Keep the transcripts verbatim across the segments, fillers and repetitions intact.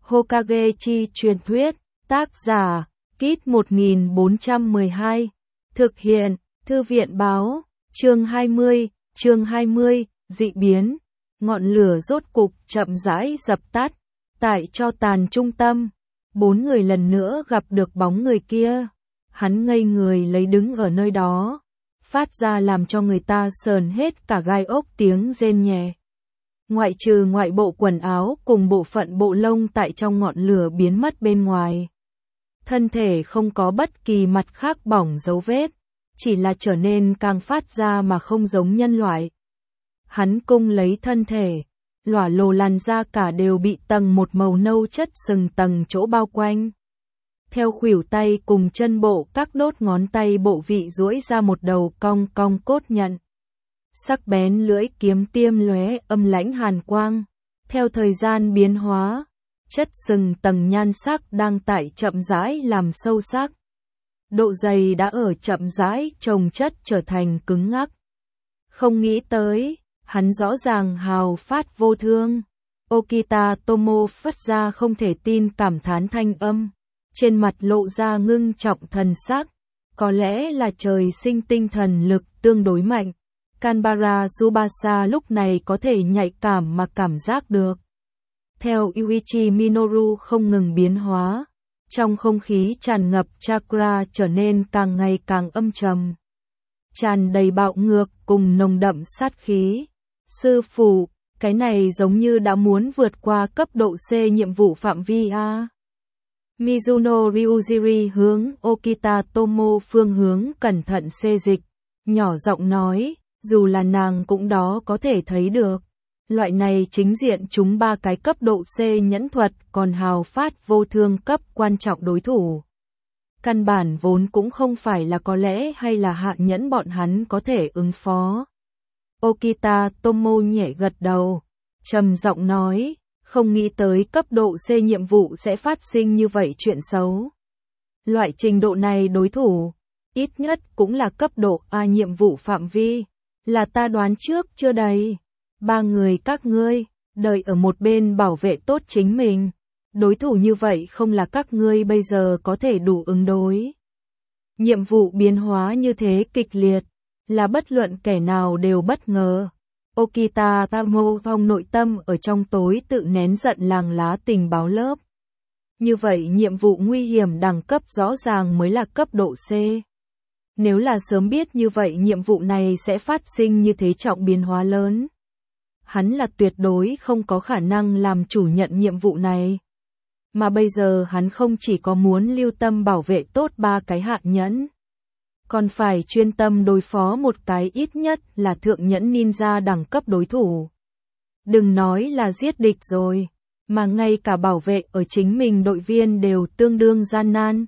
Hokage chi truyền thuyết, tác giả, Kit một nghìn bốn trăm mười hai, thực hiện, Thư viện báo, chương hai mươi, chương hai mươi, dị biến, ngọn lửa rốt cục chậm rãi dập tắt, tại cho tàn trung tâm, bốn người lần nữa gặp được bóng người kia, hắn ngây người lấy đứng ở nơi đó, phát ra làm cho người ta sờn hết cả gai ốc tiếng rên nhẹ. Ngoại trừ ngoại bộ quần áo cùng bộ phận bộ lông tại trong ngọn lửa biến mất bên ngoài. Thân thể không có bất kỳ mặt khác bỏng dấu vết, chỉ là trở nên càng phát ra mà không giống nhân loại. Hắn cung lấy thân thể, lỏa lồ làn da cả đều bị tầng một màu nâu chất sừng tầng chỗ bao quanh. Theo khuỷu tay cùng chân bộ các đốt ngón tay bộ vị duỗi ra một đầu cong cong cốt nhận. Sắc bén lưỡi kiếm tiêm lóe âm lãnh hàn quang. Theo thời gian biến hóa, chất sừng tầng nhan sắc đang tại chậm rãi làm sâu sắc. Độ dày đã ở chậm rãi chồng chất trở thành cứng ngắc. Không nghĩ tới, hắn rõ ràng hào phát vô thương. Okita Tomo phát ra không thể tin cảm thán thanh âm. Trên mặt lộ ra ngưng trọng thần sắc. Có lẽ là trời sinh tinh thần lực tương đối mạnh. Kanbara Tsubasa lúc này có thể nhạy cảm mà cảm giác được. Theo Yuichi Minoru không ngừng biến hóa, trong không khí tràn ngập chakra trở nên càng ngày càng âm trầm. Tràn đầy bạo ngược cùng nồng đậm sát khí. Sư phụ, cái này giống như đã muốn vượt qua cấp độ C nhiệm vụ phạm vi A. Mizuno Ryujiri hướng Okita Tomo phương hướng cẩn thận xê dịch, nhỏ giọng nói. Dù là nàng cũng đó có thể thấy được. Loại này chính diện chúng ba cái cấp độ C nhẫn thuật còn hào phát vô thương cấp quan trọng đối thủ. Căn bản vốn cũng không phải là có lẽ hay là hạ nhẫn bọn hắn có thể ứng phó. Okita Tomo nhẹ gật đầu, trầm giọng nói, không nghĩ tới cấp độ C nhiệm vụ sẽ phát sinh như vậy chuyện xấu. Loại trình độ này đối thủ, ít nhất cũng là cấp độ A nhiệm vụ phạm vi. Là ta đoán trước chưa đầy. Ba người các ngươi, đợi ở một bên bảo vệ tốt chính mình. Đối thủ như vậy không là các ngươi bây giờ có thể đủ ứng đối. Nhiệm vụ biến hóa như thế kịch liệt, là bất luận kẻ nào đều bất ngờ. Okita Tomo trong nội tâm ở trong tối tự nén giận làng lá tình báo lớp. Như vậy nhiệm vụ nguy hiểm đẳng cấp rõ ràng mới là cấp độ C. Nếu là sớm biết như vậy nhiệm vụ này sẽ phát sinh như thế trọng biến hóa lớn. Hắn là tuyệt đối không có khả năng làm chủ nhận nhiệm vụ này. Mà bây giờ hắn không chỉ có muốn lưu tâm bảo vệ tốt ba cái hạ nhẫn. Còn phải chuyên tâm đối phó một cái ít nhất là thượng nhẫn ninja đẳng cấp đối thủ. Đừng nói là giết địch rồi, mà ngay cả bảo vệ ở chính mình đội viên đều tương đương gian nan.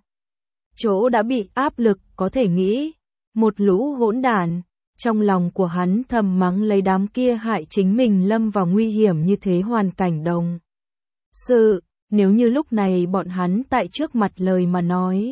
Chỗ đã bị áp lực có thể nghĩ, một lũ hỗn đản, trong lòng của hắn thầm mắng lấy đám kia hại chính mình lâm vào nguy hiểm như thế hoàn cảnh đồng. Sự, nếu như lúc này bọn hắn tại trước mặt lời mà nói,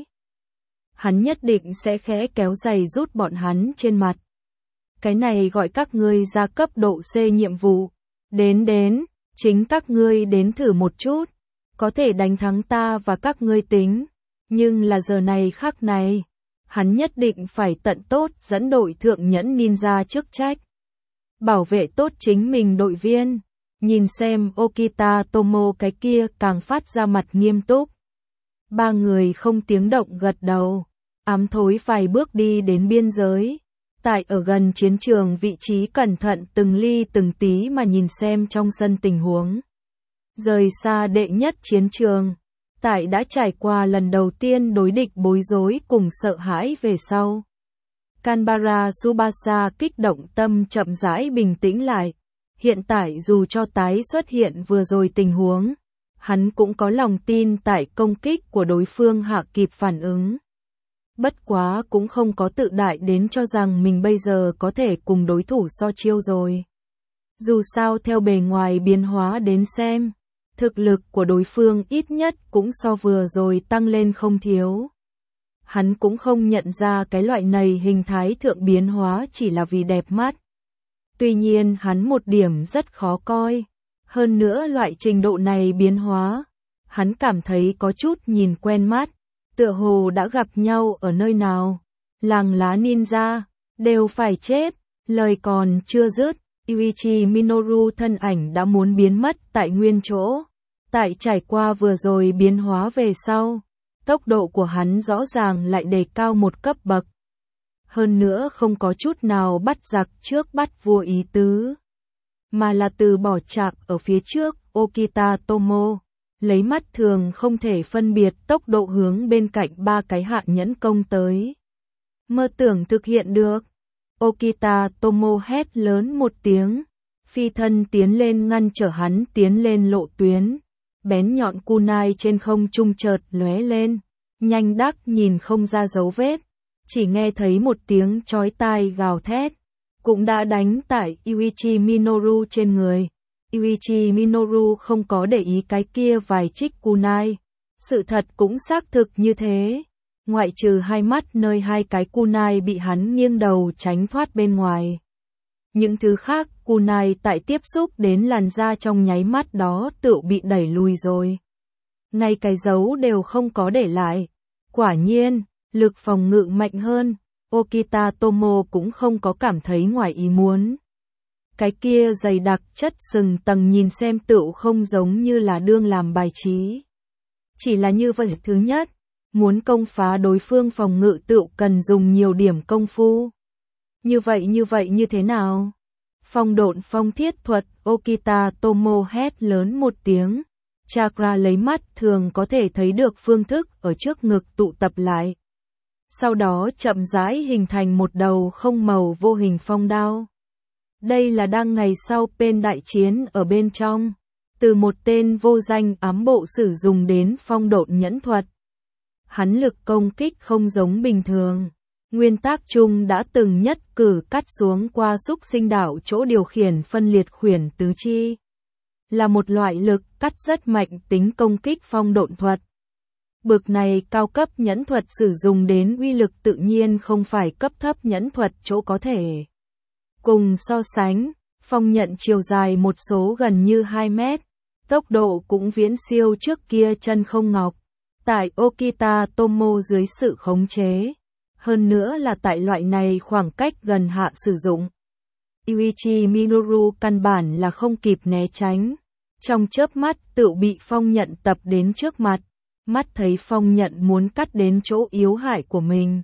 hắn nhất định sẽ khẽ kéo giày rút bọn hắn trên mặt. Cái này gọi các ngươi ra cấp độ C nhiệm vụ, đến đến, chính các ngươi đến thử một chút, có thể đánh thắng ta và các ngươi tính. Nhưng là giờ này khác này, hắn nhất định phải tận tốt dẫn đội thượng nhẫn ninja chức trách. Bảo vệ tốt chính mình đội viên, nhìn xem Okita Tomo cái kia càng phát ra mặt nghiêm túc. Ba người không tiếng động gật đầu, ám thối vài bước đi đến biên giới. Tại ở gần chiến trường vị trí cẩn thận từng ly từng tí mà nhìn xem trong sân tình huống. Rời xa đệ nhất chiến trường. Tại đã trải qua lần đầu tiên đối địch bối rối cùng sợ hãi về sau. Kanbara Tsubasa kích động tâm chậm rãi bình tĩnh lại. Hiện tại dù cho tái xuất hiện vừa rồi tình huống, hắn cũng có lòng tin tại công kích của đối phương hạ kịp phản ứng. Bất quá cũng không có tự đại đến cho rằng mình bây giờ có thể cùng đối thủ so chiêu rồi. Dù sao theo bề ngoài biến hóa đến xem, thực lực của đối phương ít nhất cũng so vừa rồi tăng lên không thiếu. Hắn cũng không nhận ra cái loại này hình thái thượng biến hóa chỉ là vì đẹp mắt. Tuy nhiên hắn một điểm rất khó coi. Hơn nữa loại trình độ này biến hóa, Hắn cảm thấy có chút nhìn quen mắt, tựa hồ đã gặp nhau ở nơi nào. Làng lá ninja, đều phải chết, lời còn chưa dứt, Yuichi Minoru thân ảnh đã muốn biến mất tại nguyên chỗ. Tại trải qua vừa rồi biến hóa về sau, tốc độ của hắn rõ ràng lại đề cao một cấp bậc. Hơn nữa không có chút nào bắt giặc trước bắt vua ý tứ, mà là từ bỏ chạc ở phía trước, Okita Tomo, lấy mắt thường không thể phân biệt tốc độ hướng bên cạnh ba cái hạ nhẫn công tới. Mơ tưởng thực hiện được. Okita Tomo hét lớn một tiếng, phi thân tiến lên ngăn trở hắn tiến lên lộ tuyến. Bén nhọn kunai trên không trung chợt lóe lên, nhanh đắc nhìn không ra dấu vết, chỉ nghe thấy một tiếng chói tai gào thét, cũng đã đánh tại Yuichi Minoru trên người. Yuichi Minoru không có để ý cái kia vài trích kunai, sự thật cũng xác thực như thế, ngoại trừ hai mắt nơi hai cái kunai bị hắn nghiêng đầu tránh thoát bên ngoài. Những thứ khác, kunai tại tiếp xúc đến làn da trong nháy mắt đó tự bị đẩy lùi rồi. Ngay cái dấu đều không có để lại. Quả nhiên, lực phòng ngự mạnh hơn, Okita Tomo cũng không có cảm thấy ngoài ý muốn. Cái kia dày đặc chất sừng tầng nhìn xem tựu không giống như là đương làm bài trí. Chỉ là như vậy, thứ nhất, muốn công phá đối phương phòng ngự tựu cần dùng nhiều điểm công phu. Như vậy như vậy như thế nào? Phong độn phong thiết thuật, Okita Tomo hét lớn một tiếng. Chakra lấy mắt thường có thể thấy được phương thức ở trước ngực tụ tập lại. Sau đó chậm rãi hình thành một đầu không màu vô hình phong đao. Đây là đang ngày sau bên đại chiến ở bên trong. Từ một tên vô danh ám bộ sử dụng đến phong độn nhẫn thuật. Hắn lực công kích không giống bình thường. Nguyên tắc chung đã từng nhất cử cắt xuống qua xúc sinh đạo chỗ điều khiển phân liệt khuyển tứ chi. Là một loại lực cắt rất mạnh tính công kích phong độn thuật. Bực này cao cấp nhẫn thuật sử dụng đến uy lực tự nhiên không phải cấp thấp nhẫn thuật chỗ có thể. Cùng so sánh, phong nhận chiều dài một số gần như hai mét, tốc độ cũng viễn siêu trước kia chân không ngọc. Tại Okita Tomo dưới sự khống chế. Hơn nữa là tại loại này khoảng cách gần hạ sử dụng. Yuichi Minoru căn bản là không kịp né tránh. Trong chớp mắt tự bị phong nhận tập đến trước mặt. Mắt thấy phong nhận muốn cắt đến chỗ yếu hại của mình.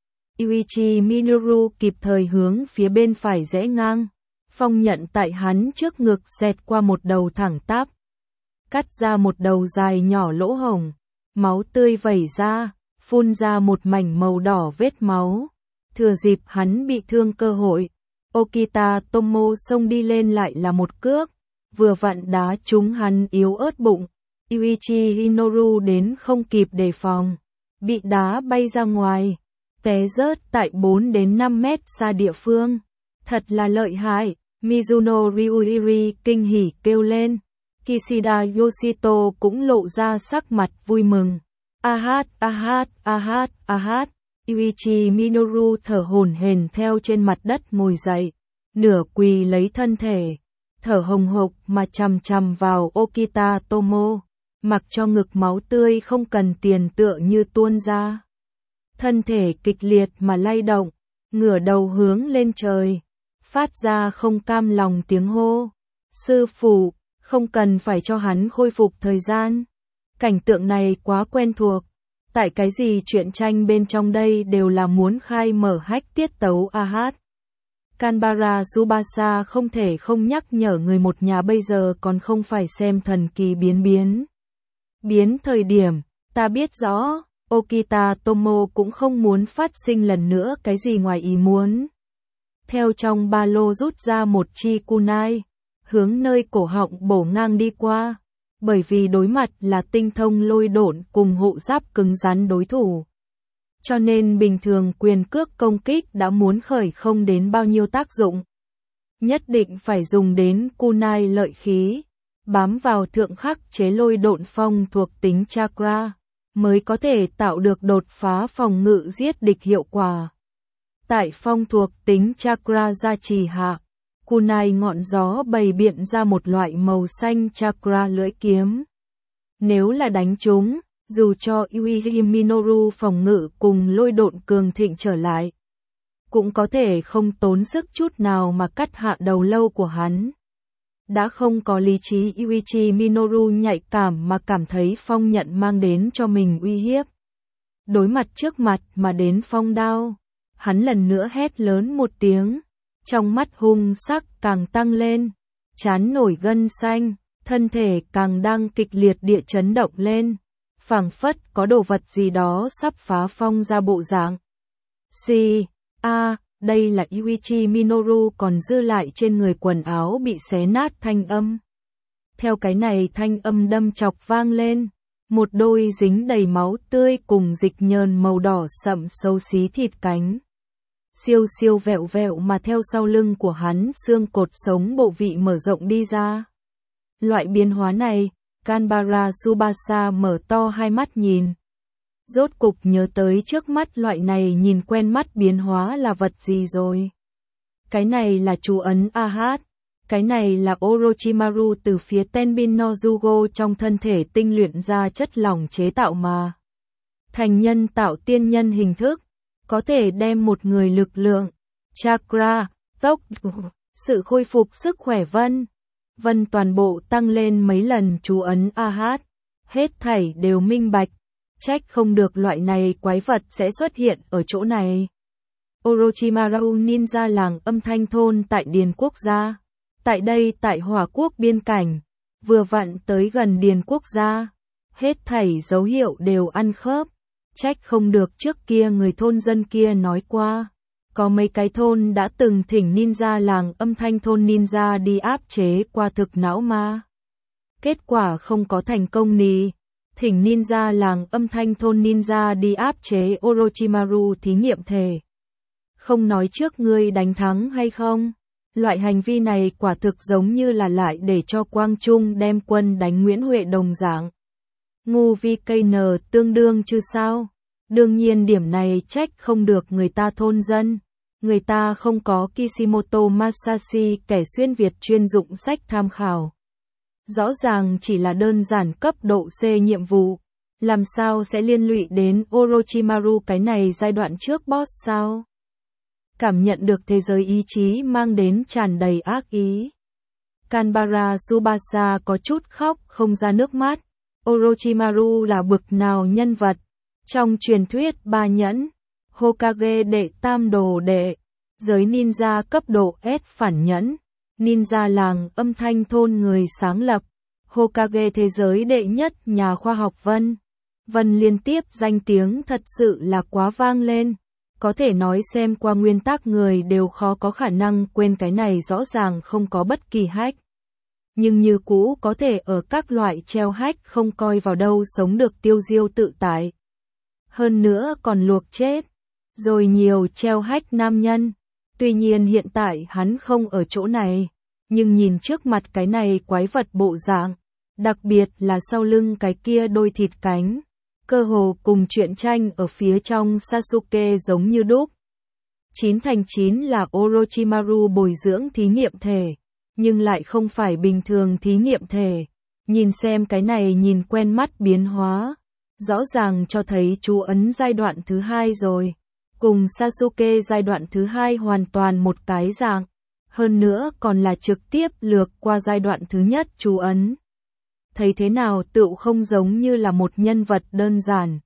Yuichi Minoru kịp thời hướng phía bên phải rẽ ngang. Phong nhận tại hắn trước ngực xẹt qua một đầu thẳng tắp. Cắt ra một đầu dài nhỏ lỗ hổng. Máu tươi vẩy ra. Phun ra một mảnh màu đỏ vết máu. Thừa dịp hắn bị thương cơ hội, Okita Tomo xông đi lên lại là một cước, vừa vặn đá trúng hắn yếu ớt bụng. Yuichi Minoru đến không kịp đề phòng, bị đá bay ra ngoài, té rớt tại bốn đến năm mét xa địa phương. Thật là lợi hại, Mizuno Ryuiri kinh hỉ kêu lên. Kishida Yoshito cũng lộ ra sắc mặt vui mừng. Ahat, ahat, ahat, ahat. Yuichi Minoru thở hổn hển theo trên mặt đất ngồi dậy, nửa quỳ lấy thân thể, thở hồng hộc mà chằm chằm vào Okita Tomo, mặc cho ngực máu tươi không cần tiền tựa như tuôn ra. Thân thể kịch liệt mà lay động, ngửa đầu hướng lên trời, phát ra không cam lòng tiếng hô. Sư phụ, không cần phải cho hắn khôi phục thời gian. Cảnh tượng này quá quen thuộc. Tại cái gì chuyện tranh bên trong đây đều là muốn khai mở hách tiết tấu Ahat. Kanbara Tsubasa không thể không nhắc nhở người một nhà bây giờ còn không phải xem thần kỳ biến biến. Biến thời điểm, ta biết rõ, Okita Tomo cũng không muốn phát sinh lần nữa cái gì ngoài ý muốn. Theo trong ba lô rút ra một chi kunai, hướng nơi cổ họng bổ ngang đi qua. Bởi vì đối mặt là tinh thông lôi độn cùng hộ giáp cứng rắn đối thủ. Cho nên bình thường quyền cước công kích đã muốn khởi không đến bao nhiêu tác dụng. Nhất định phải dùng đến kunai lợi khí, bám vào thượng khắc chế lôi độn phong thuộc tính chakra, mới có thể tạo được đột phá phòng ngự giết địch hiệu quả. Tại phong thuộc tính chakra gia trì hạ, kunai ngọn gió bày biện ra một loại màu xanh chakra lưỡi kiếm. Nếu là đánh chúng, dù cho Yuji Minoru phòng ngự cùng lôi độn cường thịnh trở lại, cũng có thể không tốn sức chút nào mà cắt hạ đầu lâu của hắn. Đã không có lý trí, Yuichi Minoru nhạy cảm mà cảm thấy phong nhận mang đến cho mình uy hiếp. Đối mặt trước mặt mà đến phong đao, hắn lần nữa hét lớn một tiếng, trong mắt hung sắc càng tăng lên, trán nổi gân xanh, thân thể càng đang kịch liệt địa chấn động lên, phảng phất có đồ vật gì đó sắp phá phong ra bộ dạng. Xì, a, đây là Yuichi Minoru còn dư lại trên người quần áo bị xé nát thanh âm. Theo cái này thanh âm đâm chọc vang lên, một đôi dính đầy máu tươi cùng dịch nhờn màu đỏ sậm xấu xí thịt cánh. Siêu siêu vẹo vẹo mà theo sau lưng của hắn xương cột sống bộ vị mở rộng đi ra. Loại biến hóa này, Kanbara Tsubasa mở to hai mắt nhìn. Rốt cục nhớ tới trước mắt loại này nhìn quen mắt biến hóa là vật gì rồi. Cái này là chú ấn a hát. Cái này là Orochimaru từ phía Tenbin no Jugo trong thân thể tinh luyện ra chất lỏng chế tạo mà. Thành nhân tạo tiên nhân hình thức, có thể đem một người lực lượng, chakra, tốc, sự khôi phục sức khỏe vân. Vân toàn bộ tăng lên mấy lần chú ấn a hát. Hết thảy đều minh bạch. Trách không được loại này quái vật sẽ xuất hiện ở chỗ này. Orochimaru ninja làng âm thanh thôn tại Điền Quốc gia. Tại đây tại Hỏa Quốc biên cảnh, vừa vặn tới gần Điền Quốc gia. Hết thảy dấu hiệu đều ăn khớp. Trách không được trước kia người thôn dân kia nói qua. Có mấy cái thôn đã từng thỉnh ninja làng âm thanh thôn ninja đi áp chế qua thực não ma. Kết quả không có thành công nì. Thỉnh ninja làng âm thanh thôn ninja đi áp chế Orochimaru thí nghiệm thể. Không nói trước ngươi đánh thắng hay không. Loại hành vi này quả thực giống như là lại để cho Quang Trung đem quân đánh Nguyễn Huệ đồng dạng. Ngu vi cây nờ tương đương chứ sao. Đương nhiên điểm này trách không được người ta thôn dân. Người ta không có Kishimoto Masashi kẻ xuyên Việt chuyên dụng sách tham khảo. Rõ ràng chỉ là đơn giản cấp độ C nhiệm vụ. Làm sao sẽ liên lụy đến Orochimaru cái này giai đoạn trước boss sao? Cảm nhận được thế giới ý chí mang đến tràn đầy ác ý. Kanbara Tsubasa có chút khóc không ra nước mắt. Orochimaru là bực nào nhân vật? Trong truyền thuyết ba nhẫn, Hokage đệ tam đồ đệ, giới ninja cấp độ S phản nhẫn, ninja làng âm thanh thôn người sáng lập, Hokage thế giới đệ nhất nhà khoa học Vân. Vân liên tiếp danh tiếng thật sự là quá vang lên. Có thể nói xem qua nguyên tắc người đều khó có khả năng quên cái này rõ ràng không có bất kỳ hack. Nhưng như cũ có thể ở các loại treo hack không coi vào đâu sống được tiêu diêu tự tại. Hơn nữa còn luộc chết. Rồi nhiều treo hack nam nhân. Tuy nhiên hiện tại hắn không ở chỗ này. Nhưng nhìn trước mặt cái này quái vật bộ dạng. Đặc biệt là sau lưng cái kia đôi thịt cánh. Cơ hồ cùng truyện tranh ở phía trong Sasuke giống như đúc. Chín thành chín là Orochimaru bồi dưỡng thí nghiệm thể. Nhưng lại không phải bình thường thí nghiệm thể. Nhìn xem cái này nhìn quen mắt biến hóa. Rõ ràng cho thấy chú ấn giai đoạn thứ hai rồi. Cùng Sasuke giai đoạn thứ hai hoàn toàn một cái dạng. Hơn nữa còn là trực tiếp lược qua giai đoạn thứ nhất chú ấn. Thấy thế nào tựu không giống như là một nhân vật đơn giản.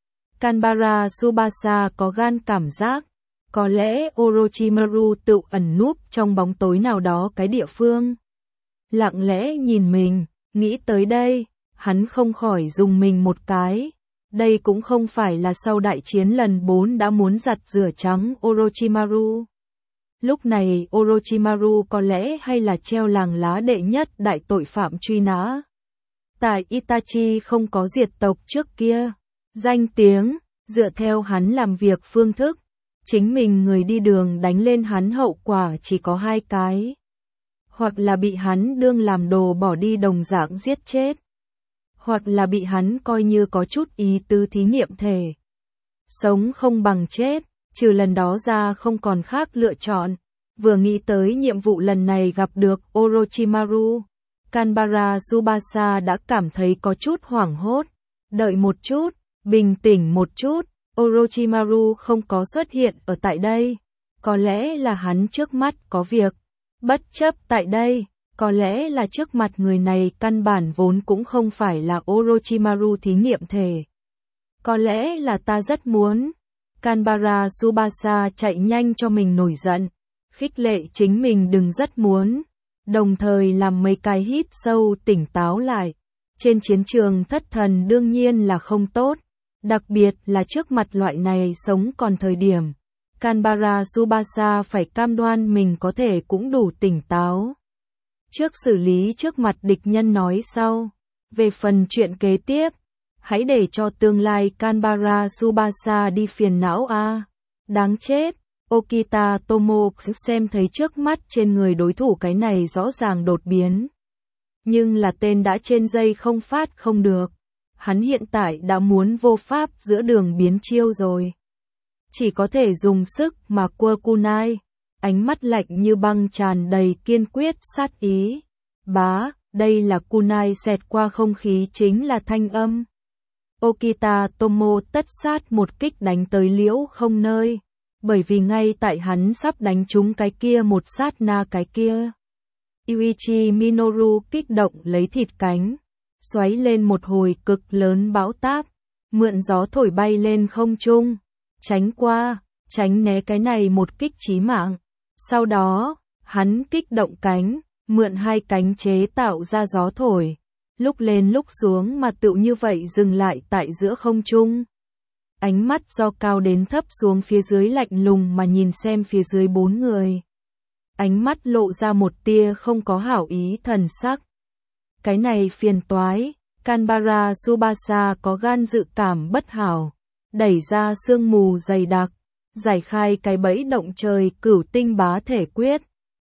Kanbara Tsubasa có gan cảm giác. Có lẽ Orochimaru tựu ẩn núp trong bóng tối nào đó cái địa phương. Lặng lẽ nhìn mình, nghĩ tới đây, hắn không khỏi dùng mình một cái. Đây cũng không phải là sau đại chiến lần bốn đã muốn giặt rửa trắng Orochimaru. Lúc này Orochimaru có lẽ hay là treo làng lá đệ nhất đại tội phạm truy nã. Tại Itachi không có diệt tộc trước kia. Danh tiếng, dựa theo hắn làm việc phương thức. Chính mình người đi đường đánh lên hắn hậu quả chỉ có hai cái. Hoặc là bị hắn đương làm đồ bỏ đi đồng dạng giết chết. Hoặc là bị hắn coi như có chút ý tứ thí nghiệm thể. Sống không bằng chết, trừ lần đó ra không còn khác lựa chọn. Vừa nghĩ tới nhiệm vụ lần này gặp được Orochimaru. Canberra Tsubasa đã cảm thấy có chút hoảng hốt. Đợi một chút, bình tĩnh một chút, Orochimaru không có xuất hiện ở tại đây. Có lẽ là hắn trước mắt có việc. Bất chấp tại đây, có lẽ là trước mặt người này căn bản vốn cũng không phải là Orochimaru thí nghiệm thể. Có lẽ là ta rất muốn. Canberra Tsubasa chạy nhanh cho mình nổi giận, khích lệ chính mình đừng rất muốn, đồng thời làm mấy cái hít sâu tỉnh táo lại. Trên chiến trường thất thần đương nhiên là không tốt, đặc biệt là trước mặt loại này sống còn thời điểm. Canberra Tsubasa phải cam đoan mình có thể cũng đủ tỉnh táo. Trước xử lý trước mặt địch nhân nói sau. Về phần chuyện kế tiếp, hãy để cho tương lai Canberra Tsubasa đi phiền não a. À. Đáng chết, Okita Tomo xem thấy trước mắt trên người đối thủ cái này rõ ràng đột biến. Nhưng là tên đã trên dây không phát không được. Hắn hiện tại đã muốn vô pháp giữa đường biến chiêu rồi. Chỉ có thể dùng sức mà quơ kunai. Ánh mắt lạnh như băng tràn đầy kiên quyết sát ý. Bá, đây là kunai xẹt qua không khí chính là thanh âm. Okita Tomo tất sát một kích đánh tới Liễu Không nơi. Bởi vì ngay tại hắn sắp đánh trúng cái kia một sát na cái kia. Yuichi Minoru kích động lấy thịt cánh. Xoáy lên một hồi cực lớn bão táp. Mượn gió thổi bay lên không trung. Tránh qua, tránh né cái này một kích chí mạng. Sau đó, hắn kích động cánh, mượn hai cánh chế tạo ra gió thổi. Lúc lên lúc xuống mà tựu như vậy dừng lại tại giữa không trung. Ánh mắt do cao đến thấp xuống phía dưới lạnh lùng mà nhìn xem phía dưới bốn người. Ánh mắt lộ ra một tia không có hảo ý thần sắc. Cái này phiền toái, Canberra Tsubasa có gan dự cảm bất hảo. Đẩy ra sương mù dày đặc, giải khai cái bẫy động trời cửu tinh bá thể quyết.